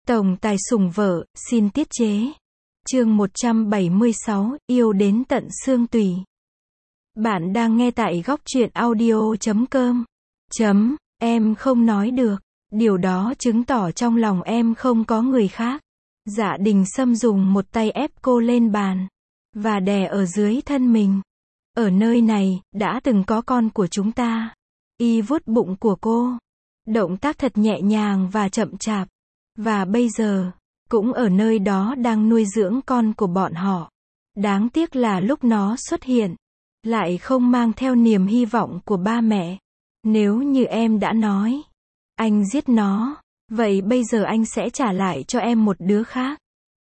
Tổng tài sủng vợ, xin tiết chế. Chương 176, yêu đến tận xương tủy. Bạn đang nghe tại góc truyện audio.com. Em không nói được. Điều đó chứng tỏ trong lòng em không có người khác. Dạ Đình Sâm dùng một tay ép cô lên bàn và đè ở dưới thân mình. Ở nơi này, đã từng có con của chúng ta. Y vuốt bụng của cô. Động tác thật nhẹ nhàng và chậm chạp. Và bây giờ, cũng ở nơi đó đang nuôi dưỡng con của bọn họ. Đáng tiếc là lúc nó xuất hiện, lại không mang theo niềm hy vọng của ba mẹ. Nếu như em đã nói, anh giết nó, vậy bây giờ anh sẽ trả lại cho em một đứa khác.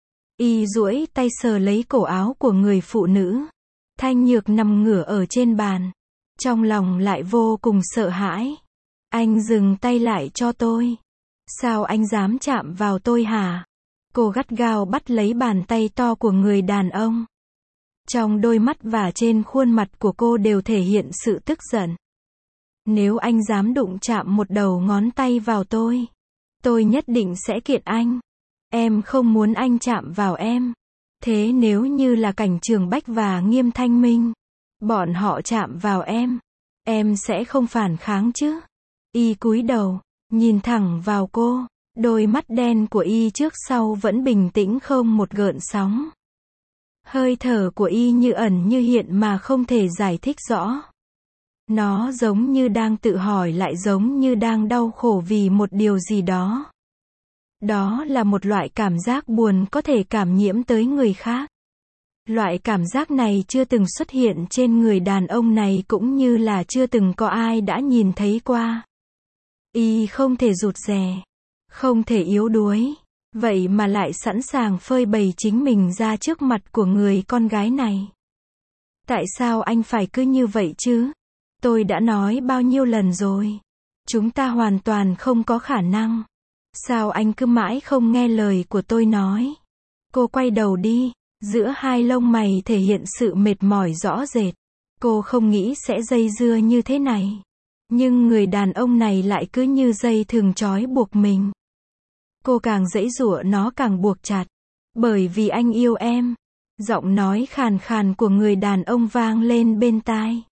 Y duỗi tay sờ lấy cổ áo của người phụ nữ. Thanh Nhược nằm ngửa ở trên bàn. Trong lòng lại vô cùng sợ hãi. Anh dừng tay lại cho tôi. Sao anh dám chạm vào tôi hả? Cô gắt gao bắt lấy bàn tay to của người đàn ông. Trong đôi mắt và trên khuôn mặt của cô đều thể hiện sự tức giận. Nếu anh dám đụng chạm một đầu ngón tay vào tôi nhất định sẽ kiện anh. Em không muốn anh chạm vào em. Thế nếu như là Cảnh Trường Bách và Nghiêm Thanh Minh, bọn họ chạm vào em sẽ không phản kháng chứ? Y cúi đầu, nhìn thẳng vào cô. Đôi mắt đen của Y trước sau vẫn bình tĩnh không một gợn sóng. Hơi thở của Y như ẩn như hiện mà không thể giải thích rõ. Nó giống như đang tự hỏi lại giống như đang đau khổ vì một điều gì đó. Đó là một loại cảm giác buồn có thể cảm nhiễm tới người khác. Loại cảm giác này chưa từng xuất hiện trên người đàn ông này cũng như là chưa từng có ai đã nhìn thấy qua. Y không thể rụt rè, không thể yếu đuối, vậy mà lại sẵn sàng phơi bày chính mình ra trước mặt của người con gái này. Tại sao anh phải cứ như vậy chứ? Tôi đã nói bao nhiêu lần rồi. Chúng ta hoàn toàn không có khả năng. Sao anh cứ mãi không nghe lời của tôi nói? Cô quay đầu đi, giữa hai lông mày thể hiện sự mệt mỏi rõ rệt. Cô không nghĩ sẽ dây dưa như thế này. Nhưng người đàn ông này lại cứ như dây thừng trói buộc mình. Cô càng giãy giụa nó càng buộc chặt. Bởi vì anh yêu em. Giọng nói khàn khàn của người đàn ông vang lên bên tai.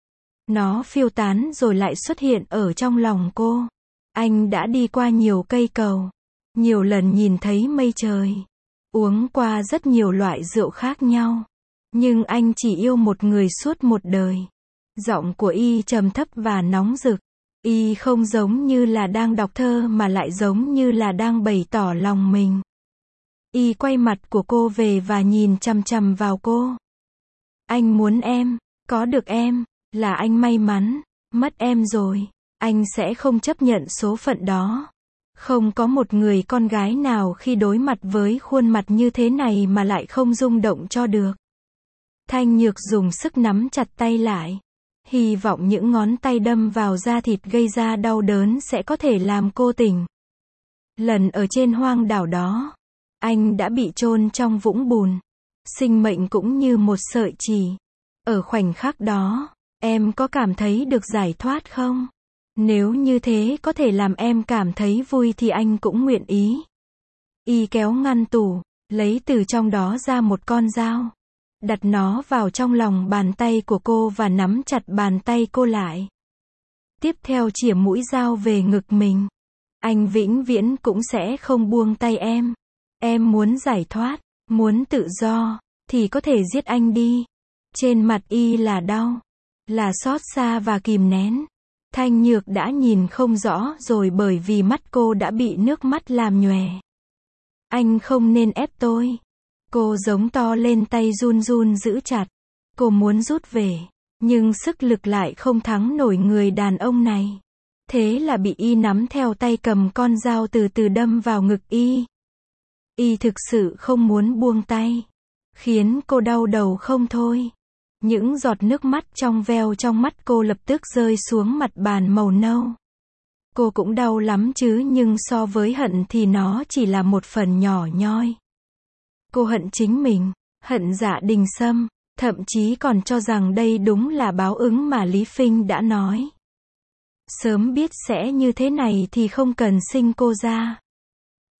Nó phiêu tán rồi lại xuất hiện ở trong lòng cô. Anh đã đi qua nhiều cây cầu, nhiều lần nhìn thấy mây trời, uống qua rất nhiều loại rượu khác nhau. Nhưng anh chỉ yêu một người suốt một đời. Giọng của Y trầm thấp và nóng rực. Y không giống như là đang đọc thơ mà lại giống như là đang bày tỏ lòng mình. Y quay mặt của cô về và nhìn chằm chằm vào cô. Anh muốn em, có được em, là anh may mắn, mất em rồi, anh sẽ không chấp nhận số phận đó. Không có một người con gái nào khi đối mặt với khuôn mặt như thế này mà lại không rung động cho được. Thanh Nhược dùng sức nắm chặt tay lại. Hy vọng những ngón tay đâm vào da thịt gây ra đau đớn sẽ có thể làm cô tỉnh. Lần ở trên hoang đảo đó, anh đã bị chôn trong vũng bùn. Sinh mệnh cũng như một sợi chỉ. Ở khoảnh khắc đó, em có cảm thấy được giải thoát không? Nếu như thế có thể làm em cảm thấy vui thì anh cũng nguyện ý. Y kéo ngăn tủ, lấy từ trong đó ra một con dao. Đặt nó vào trong lòng bàn tay của cô và nắm chặt bàn tay cô lại. Tiếp theo chĩa mũi dao về ngực mình. Anh vĩnh viễn cũng sẽ không buông tay em. Em muốn giải thoát, muốn tự do, thì có thể giết anh đi. Trên mặt Y là đau, là xót xa và kìm nén. Thanh Nhược đã nhìn không rõ rồi bởi vì mắt cô đã bị nước mắt làm nhòe. Anh không nên ép tôi. Cô giống to lên, tay run run giữ chặt. Cô muốn rút về, nhưng sức lực lại không thắng nổi người đàn ông này. Thế là bị Y nắm theo tay cầm con dao từ từ đâm vào ngực Y. Y thực sự không muốn buông tay, khiến cô đau đầu không thôi. Những giọt nước mắt trong veo trong mắt cô lập tức rơi xuống mặt bàn màu nâu. Cô cũng đau lắm chứ, nhưng so với hận thì nó chỉ là một phần nhỏ nhoi. Cô hận chính mình, hận Dạ Đình Sâm, thậm chí còn cho rằng đây đúng là báo ứng mà Lý Phinh đã nói. Sớm biết sẽ như thế này thì không cần sinh cô ra.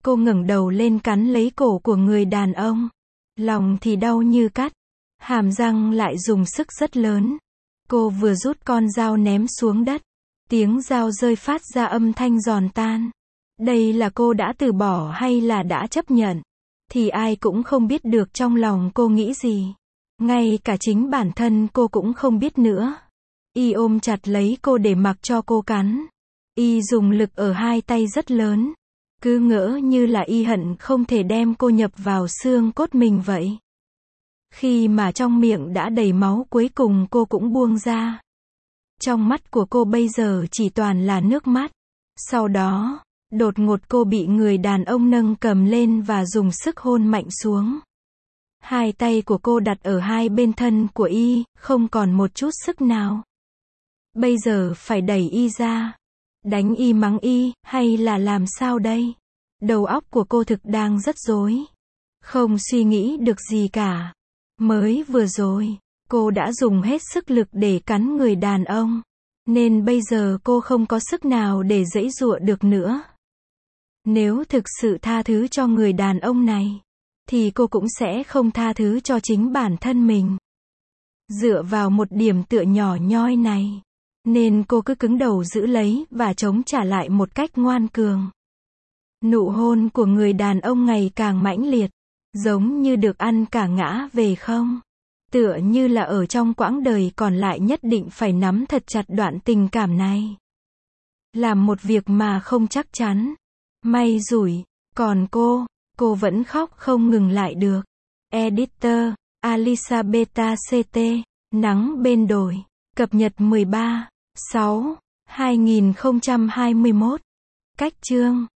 Cô ngẩng đầu lên cắn lấy cổ của người đàn ông. Lòng thì đau như cắt. Hàm răng lại dùng sức rất lớn. Cô vừa rút con dao ném xuống đất. Tiếng dao rơi phát ra âm thanh giòn tan. Đây là cô đã từ bỏ hay là đã chấp nhận? Thì ai cũng không biết được trong lòng cô nghĩ gì. Ngay cả chính bản thân cô cũng không biết nữa. Y ôm chặt lấy cô để mặc cho cô cắn. Y dùng lực ở hai tay rất lớn. Cứ ngỡ như là y hận không thể đem cô nhập vào xương cốt mình vậy. Khi mà trong miệng đã đầy máu cuối cùng cô cũng buông ra. Trong mắt của cô bây giờ chỉ toàn là nước mắt. Sau đó, đột ngột cô bị người đàn ông nâng cầm lên và dùng sức hôn mạnh xuống. Hai tay của cô đặt ở hai bên thân của y, không còn một chút sức nào. Bây giờ phải đẩy y ra. Đánh y mắng y, hay là làm sao đây? Đầu óc của cô thực đang rất rối. Không suy nghĩ được gì cả. Mới vừa rồi, cô đã dùng hết sức lực để cắn người đàn ông. Nên bây giờ cô không có sức nào để giãy giụa được nữa. Nếu thực sự tha thứ cho người đàn ông này, thì cô cũng sẽ không tha thứ cho chính bản thân mình. Dựa vào một điểm tựa nhỏ nhoi này, nên cô cứ cứng đầu giữ lấy và chống trả lại một cách ngoan cường. Nụ hôn của người đàn ông ngày càng mãnh liệt, giống như được ăn cả ngã về không. Tựa như là ở trong quãng đời còn lại nhất định phải nắm thật chặt đoạn tình cảm này. Làm một việc mà không chắc chắn. May rủi. Còn cô vẫn khóc không ngừng lại được. Editor, Alisa Beta CT, Nắng bên đồi. Cập nhật 13/6/2021. Cách chương